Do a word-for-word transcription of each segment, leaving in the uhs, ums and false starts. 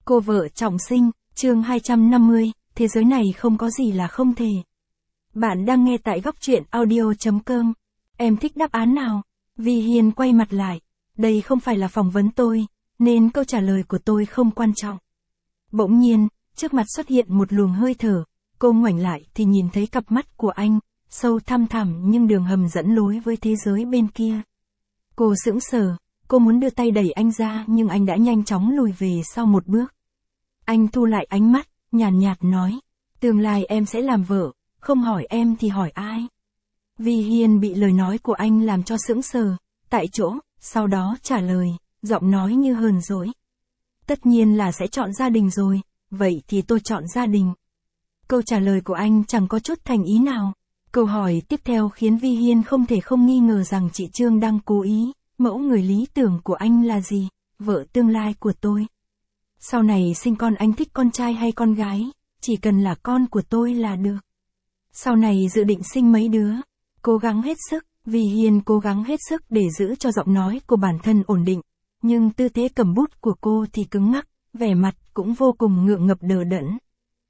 Cô vợ trọng sinh, chương hai trăm năm mươi, thế giới này không có gì là không thể. Bạn đang nghe tại góc truyện audio chấm com. Em thích đáp án nào? Vi Hiên quay mặt lại. Đây không phải là phỏng vấn tôi, nên câu trả lời của tôi không quan trọng. Bỗng nhiên, trước mặt xuất hiện một luồng hơi thở. Cô ngoảnh lại thì nhìn thấy cặp mắt của anh, sâu thăm thẳm nhưng đường hầm dẫn lối với thế giới bên kia. Cô sững sờ, cô muốn đưa tay đẩy anh ra nhưng anh đã nhanh chóng lùi về sau một bước. Anh thu lại ánh mắt, nhàn nhạt, nhạt nói, tương lai em sẽ làm vợ, không hỏi em thì hỏi ai? Vi Hiên bị lời nói của anh làm cho sững sờ, tại chỗ, sau đó trả lời, giọng nói như hờn dỗi. Tất nhiên là sẽ chọn gia đình rồi, vậy thì tôi chọn gia đình. Câu trả lời của anh chẳng có chút thành ý nào. Câu hỏi tiếp theo khiến Vi Hiên không thể không nghi ngờ rằng chị Trương đang cố ý, mẫu người lý tưởng của anh là gì? Vợ tương lai của tôi. Sau này sinh con anh thích con trai hay con gái, chỉ cần là con của tôi là được. Sau này dự định sinh mấy đứa, cố gắng hết sức, Vi Hiên cố gắng hết sức để giữ cho giọng nói của bản thân ổn định, nhưng tư thế cầm bút của cô thì cứng ngắc, vẻ mặt cũng vô cùng ngượng ngập đờ đẫn.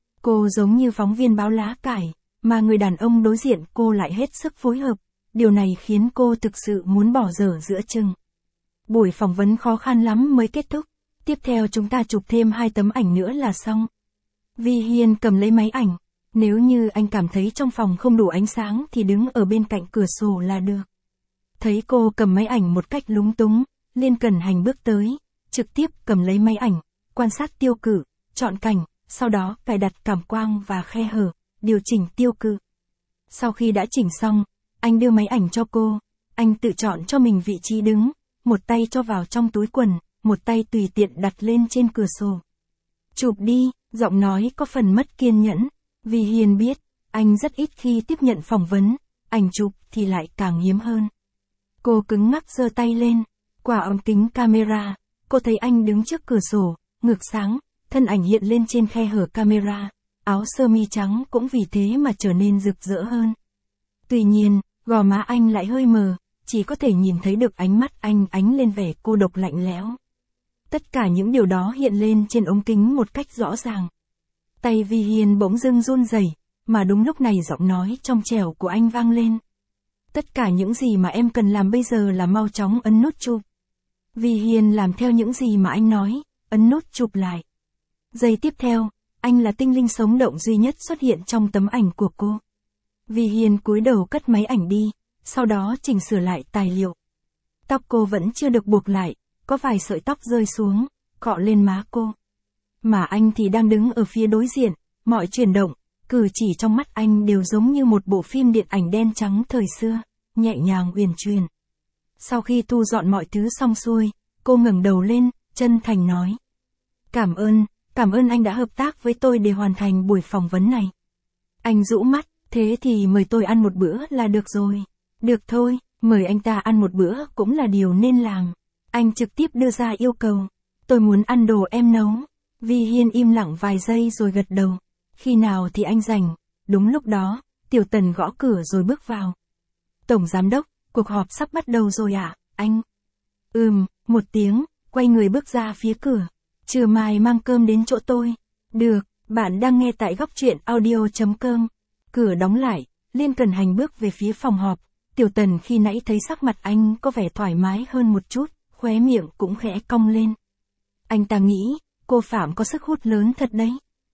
Cô giống như phóng viên báo lá cải, mà người đàn ông đối diện cô lại hết sức phối hợp, điều này khiến cô thực sự muốn bỏ dở giữa chừng. Buổi phỏng vấn khó khăn lắm mới kết thúc, tiếp theo chúng ta chụp thêm hai tấm ảnh nữa là xong. Vi Hiên cầm lấy máy ảnh, nếu như anh cảm thấy trong phòng không đủ ánh sáng thì đứng ở bên cạnh cửa sổ là được. Thấy cô cầm máy ảnh một cách lúng túng, Liên Cẩn Hành bước tới, trực tiếp cầm lấy máy ảnh, quan sát tiêu cự, chọn cảnh, sau đó cài đặt cảm quang và khe hở, điều chỉnh tiêu cự. Sau khi đã chỉnh xong, anh đưa máy ảnh cho cô, anh tự chọn cho mình vị trí đứng, một tay cho vào trong túi quần, một tay tùy tiện đặt lên trên cửa sổ. Chụp đi, giọng nói có phần mất kiên nhẫn. Vi Hiên biết, anh rất ít khi tiếp nhận phỏng vấn, ảnh chụp thì lại càng hiếm hơn. Cô cứng ngắc giơ tay lên, qua ống kính camera, cô thấy anh đứng trước cửa sổ, ngược sáng, thân ảnh hiện lên trên khe hở camera, áo sơ mi trắng cũng vì thế mà trở nên rực rỡ hơn. Tuy nhiên, gò má anh lại hơi mờ, chỉ có thể nhìn thấy được ánh mắt anh ánh lên vẻ cô độc lạnh lẽo. Tất cả những điều đó hiện lên trên ống kính một cách rõ ràng. Tay Vi Hiên bỗng dưng run rẩy, mà đúng lúc này giọng nói trong trẻo của anh vang lên. Tất cả những gì mà em cần làm bây giờ là mau chóng ấn nút chụp. Vi Hiên làm theo những gì mà anh nói, ấn nút chụp lại. Giây tiếp theo, anh là tinh linh sống động duy nhất xuất hiện trong tấm ảnh của cô. Vi Hiên cúi đầu cất máy ảnh đi, sau đó chỉnh sửa lại tài liệu. Tóc cô vẫn chưa được buộc lại, có vài sợi tóc rơi xuống, cọ lên má cô. Mà anh thì đang đứng ở phía đối diện, mọi chuyển động, cử chỉ trong mắt anh đều giống như một bộ phim điện ảnh đen trắng thời xưa, nhẹ nhàng uyển chuyển. Sau khi thu dọn mọi thứ xong xuôi, cô ngẩng đầu lên, chân thành nói. Cảm ơn, cảm ơn anh đã hợp tác với tôi để hoàn thành buổi phỏng vấn này. Anh rũ mắt, thế thì mời tôi ăn một bữa là được rồi. Được thôi, mời anh ta ăn một bữa cũng là điều nên làm. Anh trực tiếp đưa ra yêu cầu. Tôi muốn ăn đồ em nấu. Vi Hiên im lặng vài giây rồi gật đầu. Khi nào thì anh rảnh? Đúng lúc đó, Tiểu Tần gõ cửa rồi bước vào. Tổng giám đốc, cuộc họp sắp bắt đầu rồi ạ, à, anh. Ừm, một tiếng, quay người bước ra phía cửa. Trưa mai mang cơm đến chỗ tôi. Được, bạn đang nghe tại góc truyện audio chấm com. Cửa đóng lại, Liên Cẩn Hành bước về phía phòng họp. Tiểu Tần khi nãy thấy sắc mặt anh có vẻ thoải mái hơn một chút, khóe miệng cũng khẽ cong lên. Anh ta nghĩ, cô Phạm có sức hút lớn thật đấy.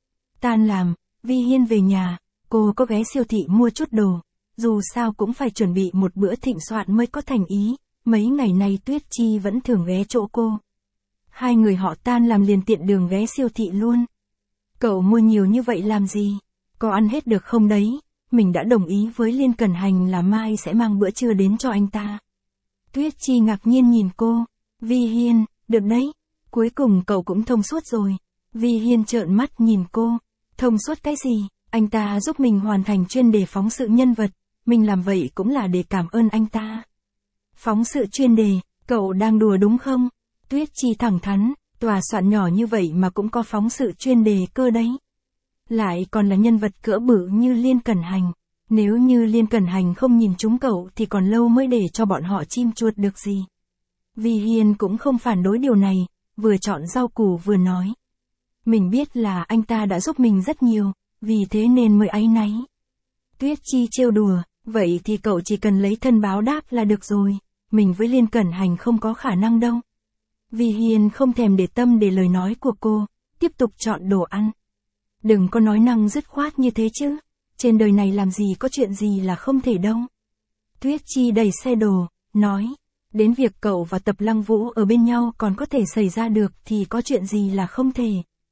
Tan làm, Vi Hiên về nhà, cô có ghé siêu thị mua chút đồ. Dù sao cũng phải chuẩn bị một bữa thịnh soạn mới có thành ý, mấy ngày nay Tuyết Chi vẫn thường ghé chỗ cô. Hai người họ tan làm liền tiện đường ghé siêu thị luôn. Cậu mua nhiều như vậy làm gì? Có ăn hết được không đấy? Mình đã đồng ý với Liên Cẩn Hành là mai sẽ mang bữa trưa đến cho anh ta. Tuyết Chi ngạc nhiên nhìn cô. Vi Hiên, được đấy. Cuối cùng cậu cũng thông suốt rồi. Vi Hiên trợn mắt nhìn cô. Thông suốt cái gì? Anh ta giúp mình hoàn thành chuyên đề phóng sự nhân vật. Mình làm vậy cũng là để cảm ơn anh ta. Phóng sự chuyên đề, cậu đang đùa đúng không? Tuyết Chi thẳng thắn, tòa soạn nhỏ như vậy mà cũng có phóng sự chuyên đề cơ đấy. Lại còn là nhân vật cỡ bự như Liên Cẩn Hành. Nếu như Liên Cẩn Hành không nhìn trúng cậu thì còn lâu mới để cho bọn họ chim chuột được gì. Vi Hiên cũng không phản đối điều này, vừa chọn rau củ vừa nói. Mình biết là anh ta đã giúp mình rất nhiều, vì thế nên mới áy náy. Tuyết Chi trêu đùa, vậy thì cậu chỉ cần lấy thân báo đáp là được rồi, mình với Liên Cẩn Hành không có khả năng đâu. Vi Hiên không thèm để tâm để lời nói của cô, tiếp tục chọn đồ ăn. Đừng có nói năng dứt khoát như thế chứ, trên đời này làm gì có chuyện gì là không thể đâu. Tuyết Chi đẩy xe đồ, nói, đến việc cậu và Tập Lăng Vũ ở bên nhau còn có thể xảy ra được thì có chuyện gì là không thể.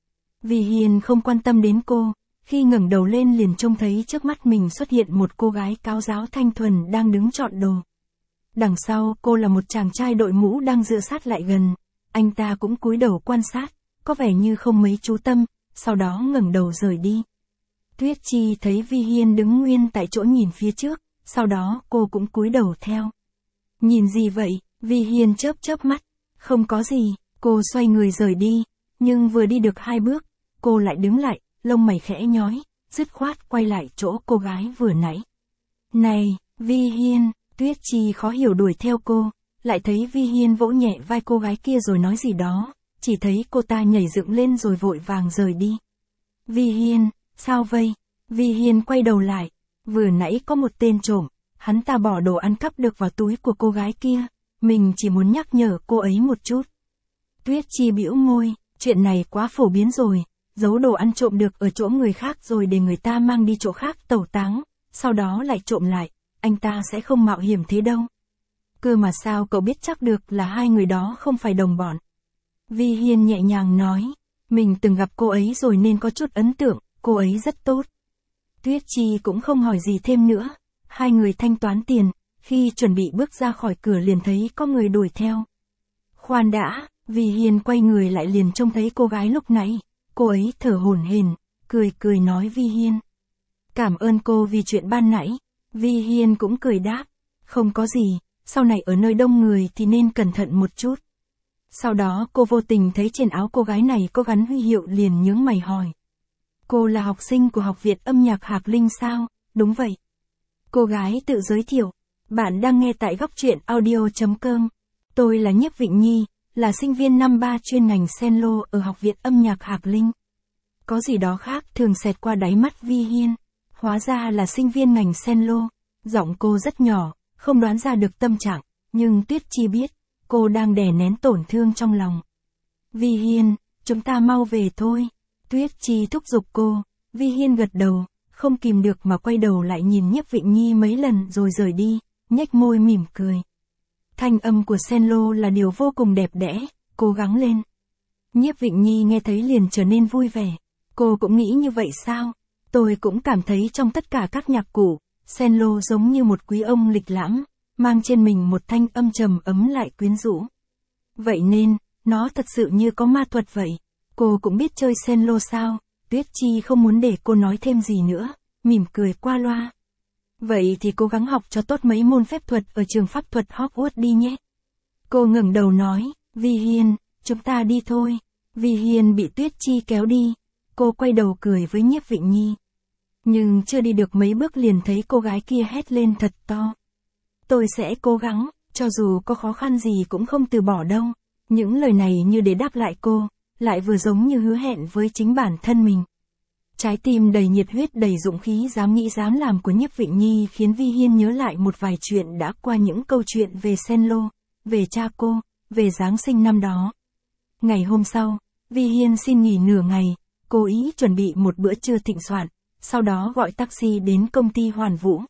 Vi Hiên không quan tâm đến cô, khi ngẩng đầu lên liền trông thấy trước mắt mình xuất hiện một cô gái cáo giáo thanh thuần đang đứng chọn đồ. Đằng sau cô là một chàng trai đội mũ đang dựa sát lại gần, anh ta cũng cúi đầu quan sát, có vẻ như không mấy chú tâm, sau đó ngẩng đầu rời đi. Tuyết Chi thấy Vi Hiên đứng nguyên tại chỗ nhìn phía trước, sau đó cô cũng cúi đầu theo. Nhìn gì vậy? Vi Hiên chớp chớp mắt. Không có gì, cô xoay người rời đi, nhưng vừa đi được hai bước, cô lại đứng lại, lông mày khẽ nhói, dứt khoát quay lại chỗ cô gái vừa nãy. Này, Vi Hiên, Tuyết Chi khó hiểu đuổi theo cô, lại thấy Vi Hiên vỗ nhẹ vai cô gái kia rồi nói gì đó, chỉ thấy cô ta nhảy dựng lên rồi vội vàng rời đi. Vi Hiên, sao vậy? Vi Hiên quay đầu lại, vừa nãy có một tên trộm, hắn ta bỏ đồ ăn cắp được vào túi của cô gái kia, mình chỉ muốn nhắc nhở cô ấy một chút. Tuyết Chi bĩu môi, chuyện này quá phổ biến rồi, giấu đồ ăn trộm được ở chỗ người khác rồi để người ta mang đi chỗ khác tẩu táng, sau đó lại trộm lại, anh ta sẽ không mạo hiểm thế đâu. Cơ mà sao cậu biết chắc được là hai người đó không phải đồng bọn? Vi Hiên nhẹ nhàng nói, mình từng gặp cô ấy rồi nên có chút ấn tượng, cô ấy rất tốt. Tuyết Chi cũng không hỏi gì thêm nữa, hai người thanh toán tiền, khi chuẩn bị bước ra khỏi cửa liền thấy có người đuổi theo. Khoan đã, Vi Hiên quay người lại liền trông thấy cô gái lúc nãy, cô ấy thở hổn hển, cười cười nói Vi Hiên. Cảm ơn cô vì chuyện ban nãy, Vi Hiên cũng cười đáp, không có gì, sau này ở nơi đông người thì nên cẩn thận một chút. Sau đó cô vô tình thấy trên áo cô gái này có gắn huy hiệu liền nhướng mày hỏi. Cô là học sinh của Học viện Âm nhạc Hạc Linh sao? Đúng vậy. Cô gái tự giới thiệu. Bạn đang nghe tại góc truyện audio chấm com. Tôi là Nhiếp Vịnh Nhi, là sinh viên năm ba chuyên ngành cello ở Học viện Âm nhạc Hạc Linh. Có gì đó khác thường xẹt qua đáy mắt Vi Hiên. Hóa ra là sinh viên ngành cello. Giọng cô rất nhỏ, không đoán ra được tâm trạng, nhưng Tuyết Chi biết, cô đang đè nén tổn thương trong lòng. Vi Hiên, chúng ta mau về thôi. Tuyết Chi thúc giục cô, Vi Hiên gật đầu, không kìm được mà quay đầu lại nhìn Nhiếp Vịnh Nhi mấy lần rồi rời đi, nhếch môi mỉm cười. Thanh âm của cello là điều vô cùng đẹp đẽ, cố gắng lên. Nhiếp Vịnh Nhi nghe thấy liền trở nên vui vẻ. Cô cũng nghĩ như vậy sao? Tôi cũng cảm thấy trong tất cả các nhạc cụ, cello giống như một quý ông lịch lãm, mang trên mình một thanh âm trầm ấm lại quyến rũ. Vậy nên, nó thật sự như có ma thuật vậy. Cô cũng biết chơi cello sao? Tuyết Chi không muốn để cô nói thêm gì nữa, mỉm cười qua loa. Vậy thì cố gắng học cho tốt mấy môn phép thuật ở trường pháp thuật Hogwarts đi nhé. Cô ngẩng đầu nói, Vi Hiên, chúng ta đi thôi. Vi Hiên bị Tuyết Chi kéo đi. Cô quay đầu cười với Nhiếp Vịnh Nhi. Nhưng chưa đi được mấy bước liền thấy cô gái kia hét lên thật to. Tôi sẽ cố gắng, cho dù có khó khăn gì cũng không từ bỏ đâu. Những lời này như để đáp lại cô, lại vừa giống như hứa hẹn với chính bản thân mình. Trái tim đầy nhiệt huyết đầy dũng khí dám nghĩ dám làm của Nhiếp Vịnh Nhi khiến Vi Hiên nhớ lại một vài chuyện đã qua những câu chuyện về cello, về cha cô, về Giáng sinh năm đó. Ngày hôm sau, Vi Hiên xin nghỉ nửa ngày, cố ý chuẩn bị một bữa trưa thịnh soạn, sau đó gọi taxi đến công ty Hoàn Vũ.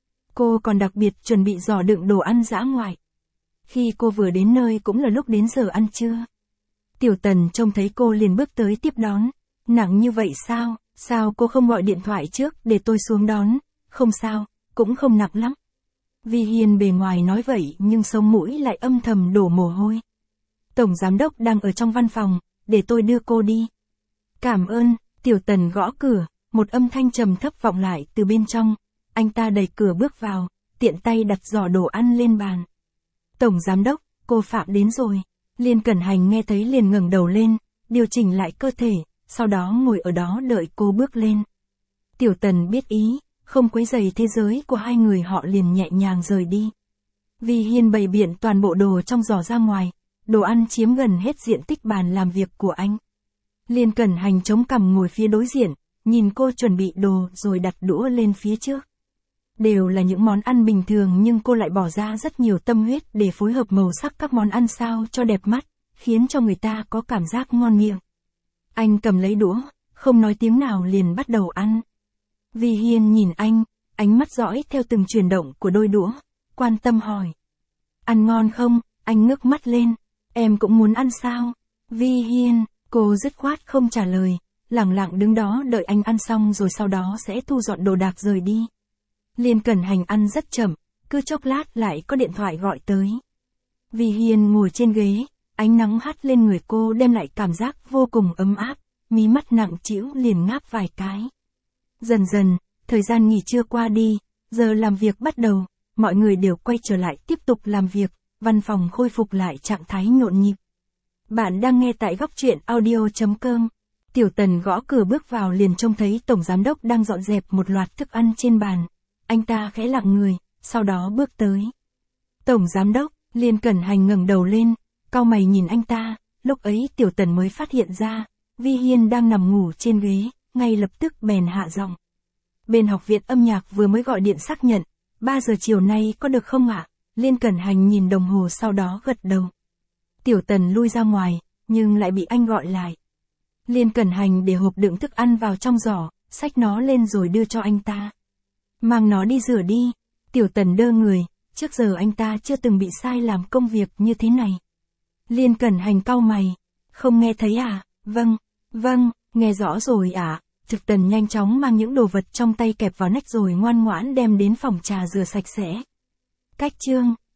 Cô còn đặc biệt chuẩn bị giỏ đựng đồ ăn dã ngoại. Khi cô vừa đến nơi cũng là lúc đến giờ ăn trưa. Tiểu Tần trông thấy cô liền bước tới tiếp đón. Nặng như vậy sao? Sao cô không gọi điện thoại trước để tôi xuống đón? Không sao, cũng không nặng lắm. Vi Hiên bề ngoài nói vậy nhưng sống mũi lại âm thầm đổ mồ hôi. Tổng giám đốc đang ở trong văn phòng, để tôi đưa cô đi. Cảm ơn. Tiểu Tần gõ cửa, một âm thanh trầm thấp vọng lại từ bên trong. Anh ta đẩy cửa bước vào, tiện tay đặt giỏ đồ ăn lên bàn. Tổng giám đốc, cô Phạm đến rồi. Liên Cẩn Hành nghe thấy liền ngẩng đầu lên, điều chỉnh lại cơ thể, sau đó ngồi ở đó đợi cô bước lên. Tiểu Tần biết ý, không quấy rầy thế giới của hai người họ liền nhẹ nhàng rời đi. Vi Hiên bày biện toàn bộ đồ trong giỏ ra ngoài, đồ ăn chiếm gần hết diện tích bàn làm việc của anh. Liên Cẩn Hành chống cằm ngồi phía đối diện, nhìn cô chuẩn bị đồ rồi đặt đũa lên phía trước. Đều là những món ăn bình thường nhưng cô lại bỏ ra rất nhiều tâm huyết để phối hợp màu sắc các món ăn sao cho đẹp mắt, khiến cho người ta có cảm giác ngon miệng. Anh cầm lấy đũa, không nói tiếng nào liền bắt đầu ăn. Vi Hiên nhìn anh, ánh mắt dõi theo từng chuyển động của đôi đũa, quan tâm hỏi. Ăn ngon không? Anh ngước mắt lên. Em cũng muốn ăn sao? Vi Hiên, cô dứt khoát không trả lời, lẳng lặng đứng đó đợi anh ăn xong rồi sau đó sẽ thu dọn đồ đạc rời đi. Liên Cẩn Hành ăn rất chậm, cứ chốc lát lại có điện thoại gọi tới. Vi Hiên ngồi trên ghế, ánh nắng hắt lên người cô đem lại cảm giác vô cùng ấm áp, mí mắt nặng trĩu liền ngáp vài cái. Dần dần, thời gian nghỉ trưa qua đi, giờ làm việc bắt đầu, mọi người đều quay trở lại tiếp tục làm việc, văn phòng khôi phục lại trạng thái nhộn nhịp. Bạn đang nghe tại góc truyện audio chấm com. Tiểu Tần gõ cửa bước vào liền trông thấy Tổng Giám Đốc đang dọn dẹp một loạt thức ăn trên bàn. Anh ta khẽ lặng người, sau đó bước tới. Tổng Giám Đốc, Liên Cẩn Hành ngẩng đầu lên, cau mày nhìn anh ta, lúc ấy Tiểu Tần mới phát hiện ra, Vi Hiên đang nằm ngủ trên ghế, ngay lập tức bèn hạ giọng. Bên học viện âm nhạc vừa mới gọi điện xác nhận, ba giờ chiều nay có được không ạ? Liên Cẩn Hành nhìn đồng hồ sau đó gật đầu. Tiểu Tần lui ra ngoài, nhưng lại bị anh gọi lại. Liên Cẩn Hành để hộp đựng thức ăn vào trong giỏ, xách nó lên rồi đưa cho anh ta. Mang nó đi rửa đi. Tiểu Tần đơ người, trước giờ anh ta chưa từng bị sai làm công việc như thế này. Liên Cẩn Hành cau mày. Không nghe thấy à? Vâng, vâng, nghe rõ rồi ạ. À. Trực Tần nhanh chóng mang những đồ vật trong tay kẹp vào nách rồi ngoan ngoãn đem đến phòng trà rửa sạch sẽ. Cách chương